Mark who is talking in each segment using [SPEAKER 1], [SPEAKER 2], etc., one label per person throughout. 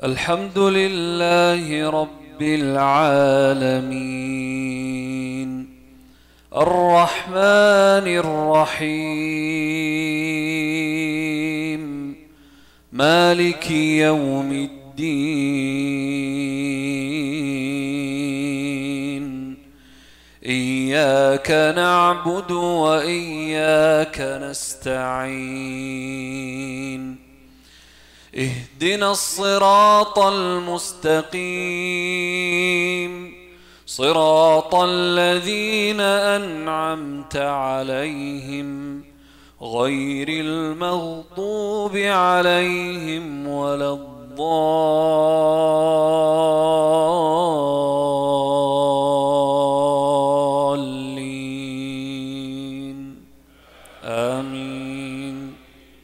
[SPEAKER 1] الحمد لله رب العالمين الرحمن الرحيم مالك يوم الدين إياك نعبد وإياك نستعين اهدنا الصراط المستقيم صراط الذين أنعمت عليهم غير المغضوب عليهم ولا الضالين آمين.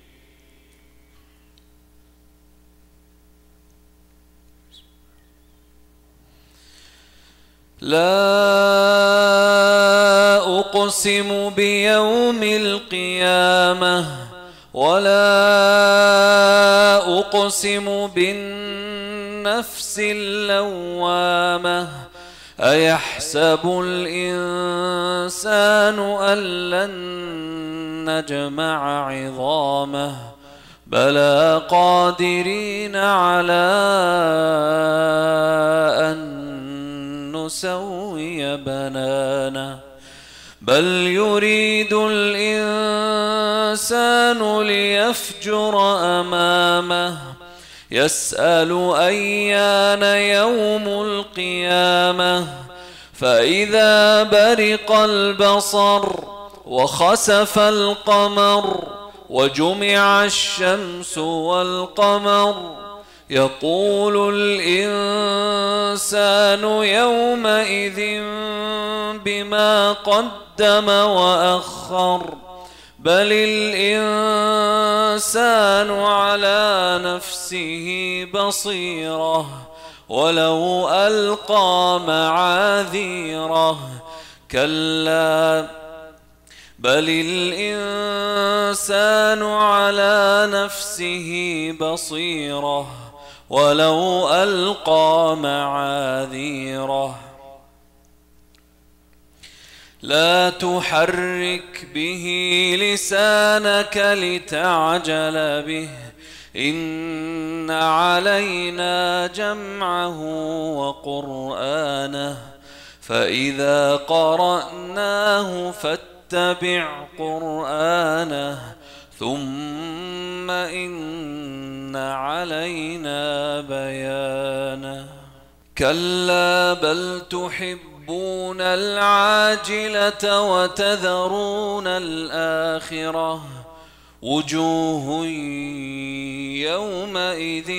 [SPEAKER 1] لا أقسم بيوم القيامة ولا أقسم بالنفس اللوامة أيحسب الإنسان أن لن نجمع عظامه بلى قادرين على أن نسوي بنانه بل يريد الإنسان ليفجر أمامه يسأل أيان يوم القيامة فإذا برق البصر وخسف القمر وجمع الشمس والقمر يقول الإنسان يومئذ بما قدم وأخر بل الإنسان على نفسه بصيرة ولو ألقى معاذيره كلا بل الإنسان على نفسه بصيرة ولو ألقى معاذيره لا تحرك به لسانك لتعجل به إن علينا جمعه وقرآنه فإذا قرأناه فاتبع قرآنه ثم إن علينا بيانه كلا بل تحبون العاجلة وتذرون الآخرة وجوه يومئذ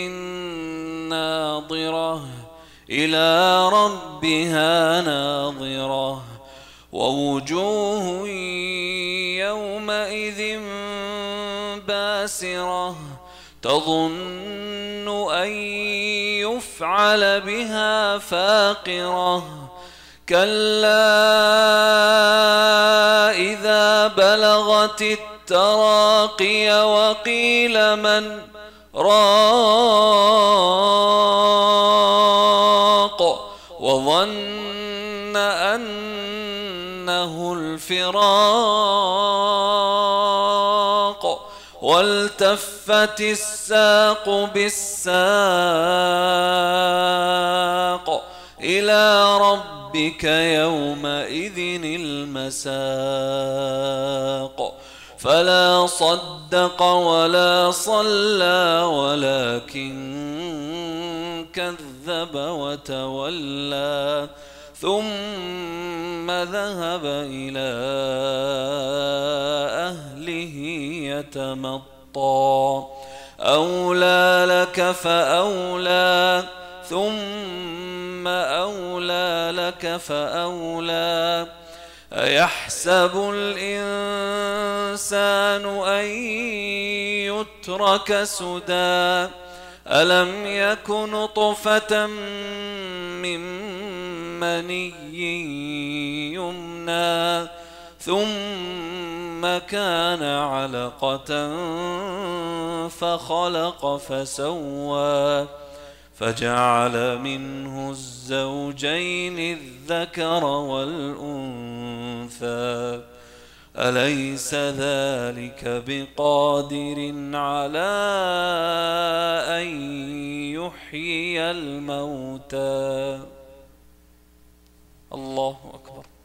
[SPEAKER 1] ناظرة إلى ربها ناظرة ووجوه يومئذ باسرة تظن أن يفعل بها فاقرة كلا إذا بلغت التراقي وقيل من راق وظن أنه الفراق والتفت الساق بالساق إلى ربك يومئذ المساق فلا صدق ولا صلى ولكن كذب وتولى ثم ذهب إلى أهله يتمطى أولى لك فأولى ثم أولى لك فأولى أيحسب الإنسان أن يترك سدى ألم يك نطفة من مني يمنى ثم كان علقة فخلق فسوى فجعل منه الزوجين الذكر والأنثى أليس ذلك بقادر على أن يحيي الموتى؟ الله أكبر.